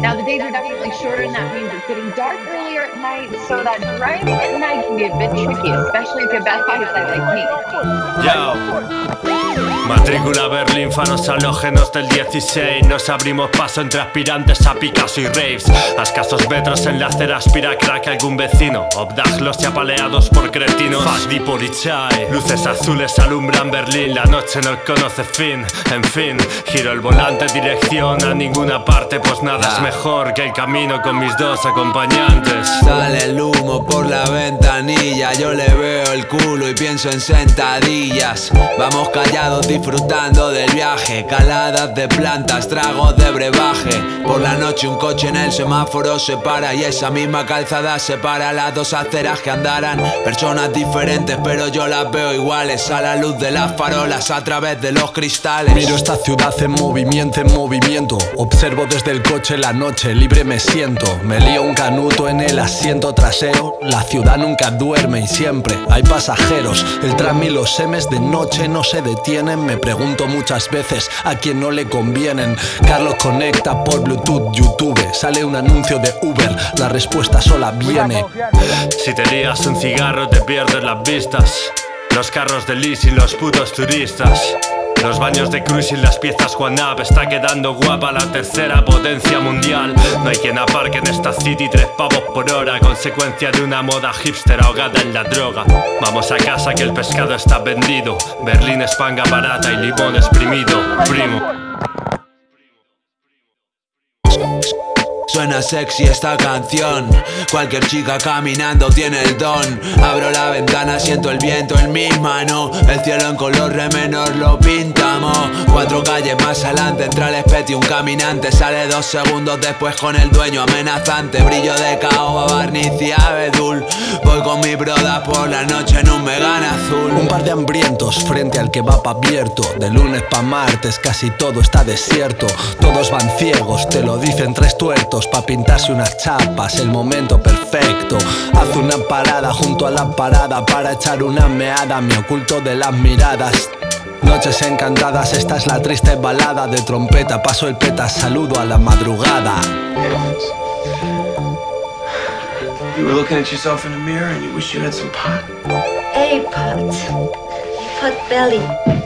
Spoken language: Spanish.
Now the days are definitely shorter, and that means it's getting dark earlier at night, so that driving at night can be a bit tricky, especially if you have bad eyesight like me. Yo. Matrícula Berlín, faros halógenos del 16. Nos abrimos paso entre aspirantes a Picasso y raves. A escasos metros en la acera aspira crack algún vecino. Obdajlos y apaleados por cretinos. Fuck the Polizei. Luces azules alumbran Berlín. La noche no conoce fin. En fin, giro el volante dirección a ninguna parte, pues nada es mejor que el camino con mis dos acompañantes. Sale el humo por la ventanilla, yo le veo el culo y pienso en sentadillas. Vamos callados disfrutando del viaje, caladas de plantas, tragos de brebaje. Por la noche un coche en el semáforo se para y esa misma calzada separa las dos aceras que andarán. Personas diferentes pero yo las veo iguales a la luz de las farolas a través de los cristales. Miro esta ciudad en movimiento. Observo desde el coche la noche, libre me siento. Me lío un canuto en el asiento trasero. La ciudad nunca duerme y siempre hay pasajeros. El tram y los M's de noche no se detienen. Me pregunto muchas veces a quién no le convienen. Carlos conecta por Bluetooth, YouTube. Sale un anuncio de Uber, la respuesta sola viene. Si te lías un cigarro te pierdes las vistas. Los carros de leasing, los putos turistas. Los baños de cruising, las piezas One Up. Está quedando guapa la tercera potencia mundial. No hay quien aparque en esta city 3 pavos por hora, consecuencia de una moda hipster ahogada en la droga. Vamos a casa que el pescado está vendido. Berlín es panga barata y limón exprimido, primo. Suena sexy esta canción. Cualquier chica caminando tiene el don. Abro la ventana, siento el viento en mis manos. El cielo en color re menor lo pintamos. 4 calles más adelante entra el Speti, un caminante. Sale 2 segundos después con el dueño amenazante. Brillo de caoba, barniz y abedul. Voy con mi broda por la noche en un Megane azul. Un par de hambrientos frente al kebab abierto. De lunes pa' martes casi todo está desierto. Todos van ciegos, te lo dicen 3 tuertos. Pa' pintarse unas chapas, el momento perfecto. Haz una parada junto a la parada para echar una meada. Me oculto de las miradas. Noches encantadas, esta es la triste balada de trompeta. Paso el peta, saludo a la madrugada. You were looking at yourself in the mirror and you wish you had some pot? A pot belly.